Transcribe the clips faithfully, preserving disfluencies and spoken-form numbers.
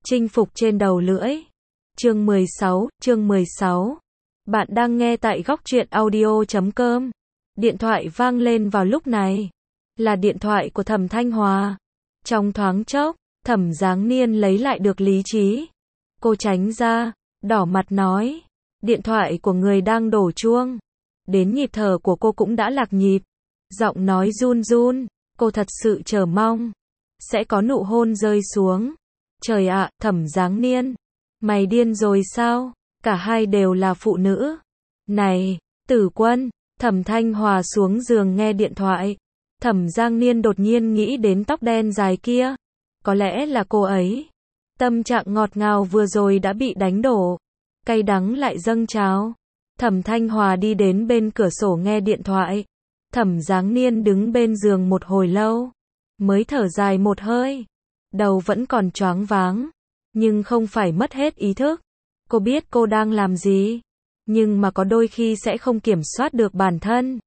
Chinh phục trên đầu lưỡi. Chương mười sáu, chương mười sáu. Bạn đang nghe tại góc truyện audio chấm com. Điện thoại vang lên vào lúc này. Là điện thoại của Thẩm Thanh Hòa. Trong thoáng chốc, Thẩm Giáng Niên lấy lại được lý trí. Cô tránh ra, đỏ mặt nói. Điện thoại của người đang đổ chuông. Đến nhịp thở của cô cũng đã lạc nhịp. Giọng nói run run, cô thật sự chờ mong. Sẽ có nụ hôn rơi xuống. Trời ạ, Thẩm Giáng Niên. Mày điên rồi sao? Cả hai đều là phụ nữ. Này, Tử Quân. Thẩm Thanh Hòa xuống giường nghe điện thoại. Thẩm Giáng Niên đột nhiên nghĩ đến tóc đen dài kia. Có lẽ là cô ấy. Tâm trạng ngọt ngào vừa rồi đã bị đánh đổ. Cay đắng lại dâng trào. Thẩm Thanh Hòa đi đến bên cửa sổ nghe điện thoại. Thẩm Giáng Niên đứng bên giường một hồi lâu. Mới thở dài một hơi. Đầu vẫn còn choáng váng. Nhưng không phải mất hết ý thức. Cô biết cô đang làm gì. Nhưng mà có đôi khi sẽ không kiểm soát được bản thân.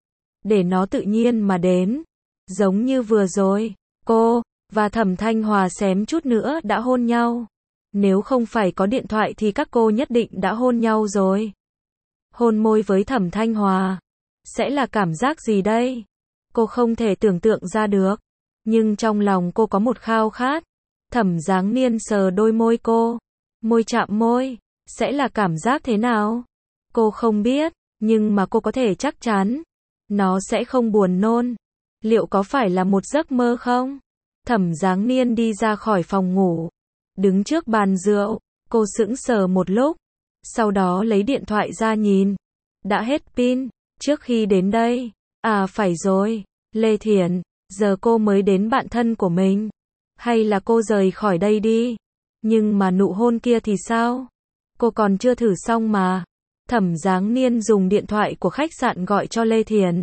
Để nó tự nhiên mà đến. Giống như vừa rồi, cô và Thẩm Thanh Hòa xém chút nữa đã hôn nhau. Nếu không phải có điện thoại thì các cô nhất định đã hôn nhau rồi. Hôn môi với Thẩm Thanh Hòa. Sẽ là cảm giác gì đây? Cô không thể tưởng tượng ra được. Nhưng trong lòng cô có một khao khát. Thẩm Giáng Niên sờ đôi môi cô. Môi chạm môi. Sẽ là cảm giác thế nào? Cô không biết. Nhưng mà cô có thể chắc chắn. Nó sẽ không buồn nôn. Liệu có phải là một giấc mơ không? Thẩm Giáng Niên đi ra khỏi phòng ngủ. Đứng trước bàn rượu. Cô sững sờ một lúc. Sau đó lấy điện thoại ra nhìn. Đã hết pin. Trước khi đến đây. À phải rồi. Lê Thiển. Giờ cô mới đến bạn thân của mình. Hay là cô rời khỏi đây đi. Nhưng mà nụ hôn kia thì sao? Cô còn chưa thử xong mà. Thẩm Giáng Niên dùng điện thoại của khách sạn gọi cho Lê Thiển.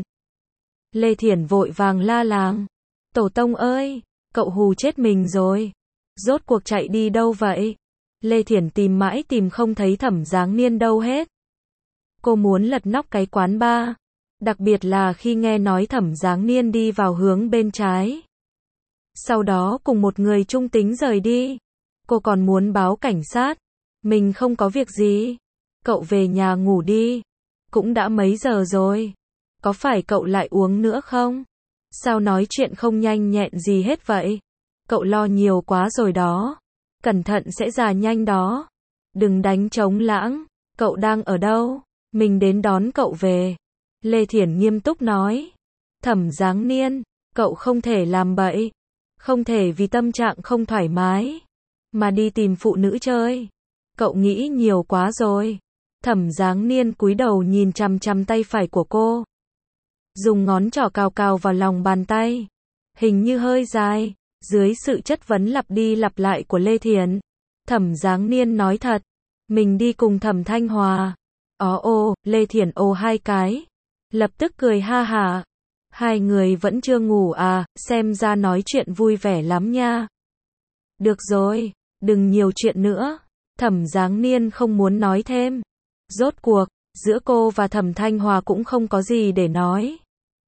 Lê Thiển vội vàng la làng. Tổ tông ơi, cậu hù chết mình rồi. Rốt cuộc chạy đi đâu vậy? Lê Thiển tìm mãi tìm không thấy Thẩm Giáng Niên đâu hết. Cô muốn lật nóc cái quán bar. Đặc biệt là khi nghe nói Thẩm Giáng Niên đi vào hướng bên trái. Sau đó cùng một người trung tính rời đi. Cô còn muốn báo cảnh sát. Mình không có việc gì. Cậu về nhà ngủ đi. Cũng đã mấy giờ rồi. Có phải cậu lại uống nữa không? Sao nói chuyện không nhanh nhẹn gì hết vậy? Cậu lo nhiều quá rồi đó. Cẩn thận sẽ già nhanh đó. Đừng đánh trống lãng. Cậu đang ở đâu? Mình đến đón cậu về. Lê Thiển nghiêm túc nói. Thẩm Giáng Niên, cậu không thể làm bậy. Không thể vì tâm trạng không thoải mái. Mà đi tìm phụ nữ chơi. Cậu nghĩ nhiều quá rồi. Thẩm Giáng Niên cúi đầu nhìn chằm chằm tay phải của cô. Dùng ngón trỏ cào cào vào lòng bàn tay. Hình như hơi dài. Dưới sự chất vấn lặp đi lặp lại của Lê Thiển. Thẩm Giáng Niên nói thật. Mình đi cùng Thẩm Thanh Hòa. Ó ô, Lê Thiển ô hai cái. Lập tức cười ha hả. Hai người vẫn chưa ngủ à, xem ra nói chuyện vui vẻ lắm nha. Được rồi, đừng nhiều chuyện nữa. Thẩm Giáng Niên không muốn nói thêm. Rốt cuộc, giữa cô và Thẩm Thanh Hòa cũng không có gì để nói.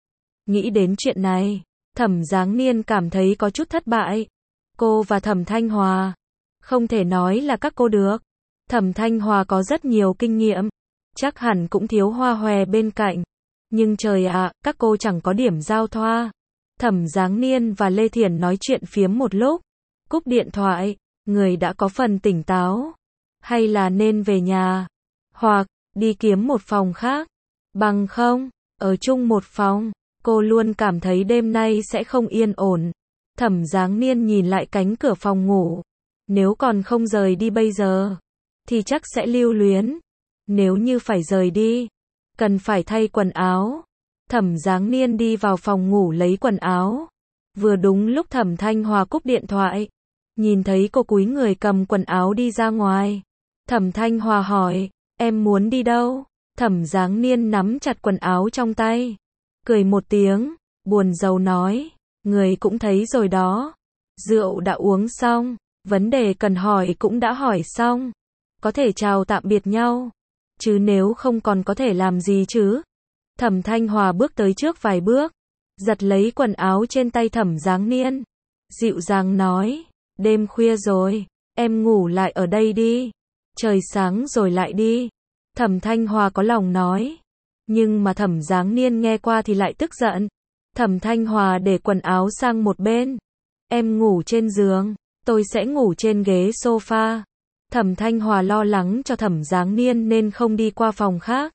Nghĩ đến chuyện này, Thẩm Giáng Niên cảm thấy có chút thất bại. Cô và Thẩm Thanh Hòa, không thể nói là các cô được. Thẩm Thanh Hòa có rất nhiều kinh nghiệm, chắc hẳn cũng thiếu hoa hòe bên cạnh. Nhưng trời ạ, các cô chẳng có điểm giao thoa. Thẩm Giáng Niên và Lê Thiển nói chuyện phiếm một lúc. Cúp điện thoại, người đã có phần tỉnh táo. Hay là nên về nhà. Hoặc, đi kiếm một phòng khác. Bằng không, ở chung một phòng. Cô luôn cảm thấy đêm nay sẽ không yên ổn. Thẩm Giáng Niên nhìn lại cánh cửa phòng ngủ. Nếu còn không rời đi bây giờ, thì chắc sẽ lưu luyến. Nếu như phải rời đi, cần phải thay quần áo. Thẩm Giáng Niên đi vào phòng ngủ lấy quần áo. Vừa đúng lúc Thẩm Thanh Hòa cúp điện thoại. Nhìn thấy cô cúi người cầm quần áo đi ra ngoài. Thẩm Thanh Hòa hỏi, em muốn đi đâu? Thẩm Giáng Niên nắm chặt quần áo trong tay. Cười một tiếng, buồn rầu nói, người cũng thấy rồi đó. Rượu đã uống xong, vấn đề cần hỏi cũng đã hỏi xong. Có thể chào tạm biệt nhau. Chứ nếu không còn có thể làm gì chứ? Thẩm Thanh Hòa bước tới trước vài bước, giật lấy quần áo trên tay Thẩm Giáng Niên. Dịu dàng nói, đêm khuya rồi, em ngủ lại ở đây đi. Trời sáng rồi lại đi. Thẩm Thanh Hòa có lòng nói. Nhưng mà Thẩm Giáng Niên nghe qua thì lại tức giận. Thẩm Thanh Hòa để quần áo sang một bên. Em ngủ trên giường, tôi sẽ ngủ trên ghế sofa. Thẩm Thanh Hòa lo lắng cho Thẩm Giáng Niên nên không đi qua phòng khác.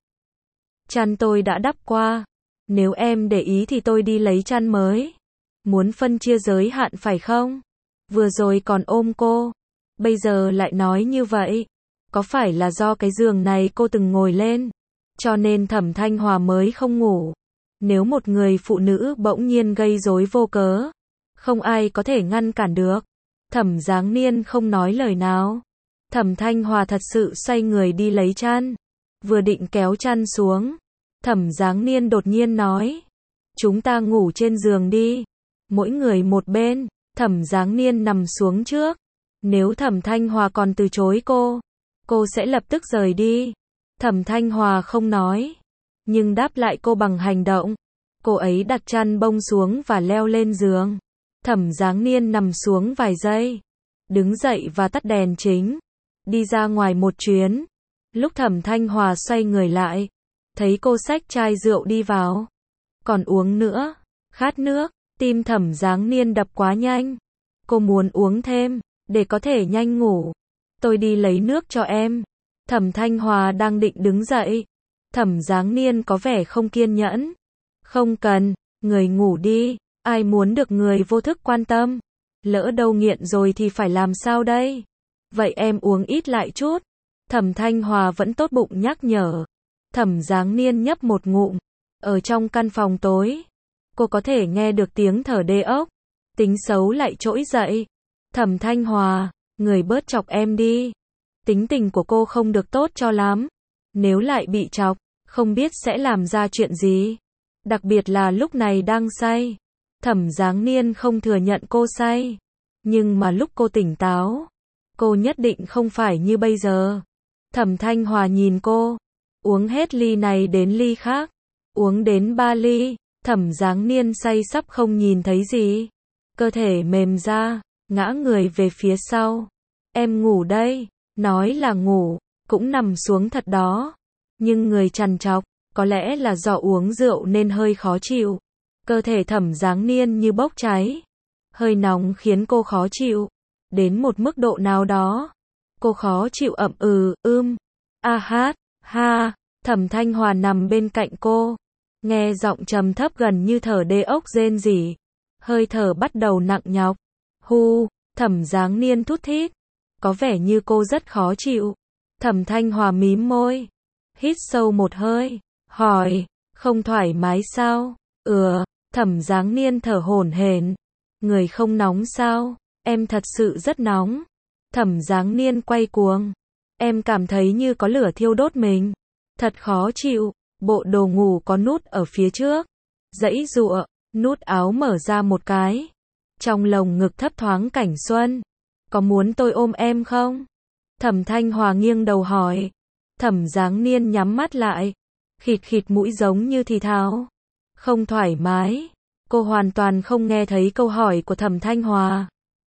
Chăn tôi đã đắp qua. Nếu em để ý thì tôi đi lấy chăn mới. Muốn phân chia giới hạn phải không? Vừa rồi còn ôm cô. Bây giờ lại nói như vậy. Có phải là do cái giường này cô từng ngồi lên? Cho nên Thẩm Thanh Hòa mới không ngủ. Nếu một người phụ nữ bỗng nhiên gây rối vô cớ, không ai có thể ngăn cản được. Thẩm Giáng Niên không nói lời nào. Thẩm Thanh Hòa thật sự xoay người đi lấy chăn. Vừa định kéo chăn xuống. Thẩm Giáng Niên đột nhiên nói. Chúng ta ngủ trên giường đi. Mỗi người một bên. Thẩm Giáng Niên nằm xuống trước. Nếu Thẩm Thanh Hòa còn từ chối cô, cô sẽ lập tức rời đi. Thẩm Thanh Hòa không nói, nhưng đáp lại cô bằng hành động. Cô ấy đặt chăn bông xuống và leo lên giường. Thẩm Giáng Niên nằm xuống vài giây, đứng dậy và tắt đèn chính, đi ra ngoài một chuyến. Lúc Thẩm Thanh Hòa xoay người lại, thấy cô xách chai rượu đi vào. Còn uống nữa, khát nước, tim Thẩm Giáng Niên đập quá nhanh. Cô muốn uống thêm, để có thể nhanh ngủ. Tôi đi lấy nước cho em. Thẩm Thanh Hòa đang định đứng dậy. Thẩm Giáng Niên có vẻ không kiên nhẫn. Không cần, người ngủ đi, ai muốn được người vô thức quan tâm. Lỡ đâu nghiện rồi thì phải làm sao đây? Vậy em uống ít lại chút. Thẩm Thanh Hòa vẫn tốt bụng nhắc nhở. Thẩm Giáng Niên nhấp một ngụm. Ở trong căn phòng tối, cô có thể nghe được tiếng thở đê ốc. Tính xấu lại trỗi dậy. Thẩm Thanh Hòa, người bớt chọc em đi. Tính tình của cô không được tốt cho lắm. Nếu lại bị chọc, không biết sẽ làm ra chuyện gì. Đặc biệt là lúc này đang say. Thẩm Giáng Niên không thừa nhận cô say. Nhưng mà lúc cô tỉnh táo, cô nhất định không phải như bây giờ. Thẩm Thanh Hòa nhìn cô. Uống hết ly này đến ly khác. Uống đến ba ly. Thẩm Giáng Niên say sắp không nhìn thấy gì. Cơ thể mềm ra, ngã người về phía sau. Em ngủ đây. Nói là ngủ, cũng nằm xuống thật đó. Nhưng người trằn trọc, có lẽ là do uống rượu nên hơi khó chịu. Cơ thể Thẩm Giáng Niên như bốc cháy. Hơi nóng khiến cô khó chịu. Đến một mức độ nào đó. Cô khó chịu ậm ừ, ưm. A hát, ha. Thẩm Thanh Hòa nằm bên cạnh cô. Nghe giọng trầm thấp gần như thở đê ốc rên rỉ. Hơi thở bắt đầu nặng nhọc. Hu, Thẩm Giáng Niên thút thít. Có vẻ như cô rất khó chịu. Thẩm Thanh Hòa mím môi. Hít sâu một hơi. Hỏi, không thoải mái sao? Ừ, Thẩm Giáng Niên thở hổn hển. Người không nóng sao? Em thật sự rất nóng. Thẩm Giáng Niên quay cuồng. Em cảm thấy như có lửa thiêu đốt mình. Thật khó chịu. Bộ đồ ngủ có nút ở phía trước. Giãy giụa, nút áo mở ra một cái. Trong lồng ngực thấp thoáng cảnh xuân. Có muốn tôi ôm em không? Thẩm Thanh Hòa nghiêng đầu hỏi. Thẩm Giáng Niên nhắm mắt lại. Khịt khịt mũi giống như thì thào. Không thoải mái. Cô hoàn toàn không nghe thấy câu hỏi của Thẩm Thanh Hòa.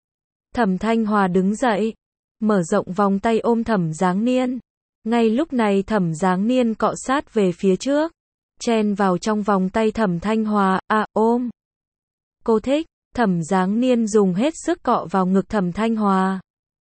Thẩm Thanh Hòa đứng dậy. Mở rộng vòng tay ôm Thẩm Giáng Niên. Ngay lúc này Thẩm Giáng Niên cọ sát về phía trước. Chen vào trong vòng tay Thẩm Thanh Hòa. À ôm. Cô thích. Thẩm Giáng Niên dùng hết sức cọ vào ngực Thẩm Thanh Hòa.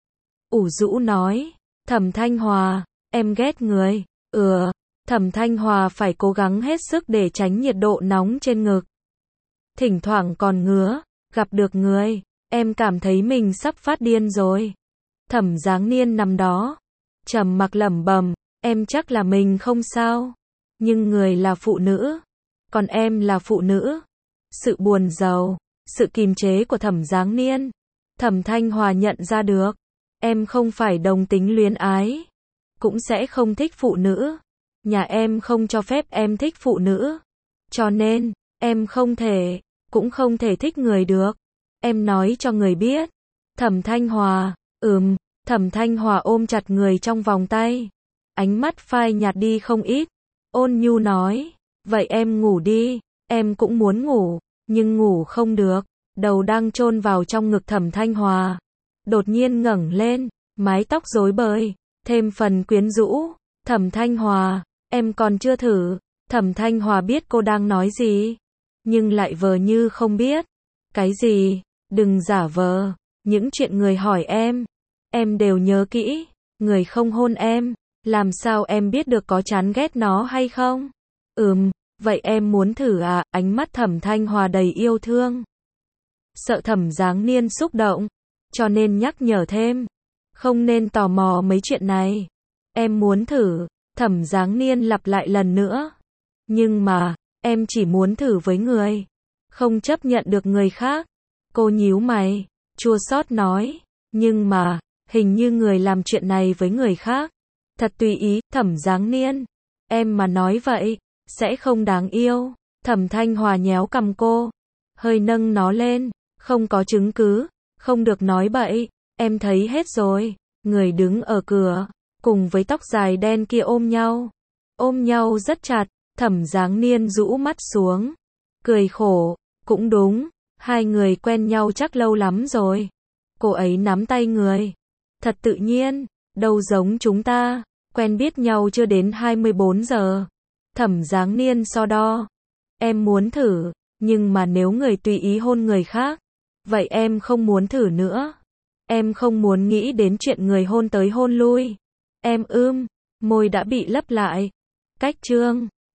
Ủ rũ nói. Thẩm Thanh Hòa, em ghét người. Ừ. Thẩm Thanh Hòa phải cố gắng hết sức để tránh nhiệt độ nóng trên ngực. Thỉnh thoảng còn ngứa. Gặp được người, em cảm thấy mình sắp phát điên rồi. Thẩm Giáng Niên nằm đó. Trầm mặc lẩm bẩm. Em chắc là mình không sao. Nhưng người là phụ nữ. Còn em là phụ nữ. Sự buồn rầu. Sự kìm chế của Thẩm Giáng Niên. Thẩm Thanh Hòa nhận ra được. Em không phải đồng tính luyến ái. Cũng sẽ không thích phụ nữ. Nhà em không cho phép em thích phụ nữ. Cho nên, em không thể, cũng không thể thích người được. Em nói cho người biết. Thẩm Thanh Hòa, ừm, Thẩm Thanh Hòa ôm chặt người trong vòng tay. Ánh mắt phai nhạt đi không ít. Ôn nhu nói, vậy em ngủ đi, em cũng muốn ngủ, nhưng ngủ không được. Đầu đang chôn vào trong ngực Thẩm Thanh Hòa. Đột nhiên ngẩng lên, mái tóc rối bời, thêm phần quyến rũ. Thẩm Thanh Hòa, em còn chưa thử. Thẩm Thanh Hòa biết cô đang nói gì, nhưng lại vờ như không biết. Cái gì? Đừng giả vờ. Những chuyện người hỏi em, em đều nhớ kỹ. Người không hôn em, làm sao em biết được có chán ghét nó hay không? Ừm, vậy em muốn thử à? Ánh mắt Thẩm Thanh Hòa đầy yêu thương. Sợ Thẩm Giáng Niên xúc động, cho nên nhắc nhở thêm. Không nên tò mò mấy chuyện này. Em muốn thử. Thẩm Giáng Niên lặp lại lần nữa. Nhưng mà, em chỉ muốn thử với người, không chấp nhận được người khác. Cô nhíu mày, chua xót nói. Nhưng mà, hình như người làm chuyện này với người khác thật tùy ý. Thẩm Giáng Niên, em mà nói vậy, sẽ không đáng yêu. Thẩm Thanh Hòa nhéo cằm cô, hơi nâng nó lên. Không có chứng cứ, không được nói bậy. Em thấy hết rồi. Người đứng ở cửa, cùng với tóc dài đen kia ôm nhau. Ôm nhau rất chặt. Thẩm Giáng Niên rũ mắt xuống, cười khổ. Cũng đúng, hai người quen nhau chắc lâu lắm rồi. Cô ấy nắm tay người thật tự nhiên, đâu giống chúng ta, quen biết nhau chưa đến hai mươi bốn giờ. Thẩm Giáng Niên so đo. Em muốn thử, nhưng mà nếu người tùy ý hôn người khác, vậy em không muốn thử nữa. Em không muốn nghĩ đến chuyện người hôn tới hôn lui. Em ưm, môi đã bị lấp lại. Cách chương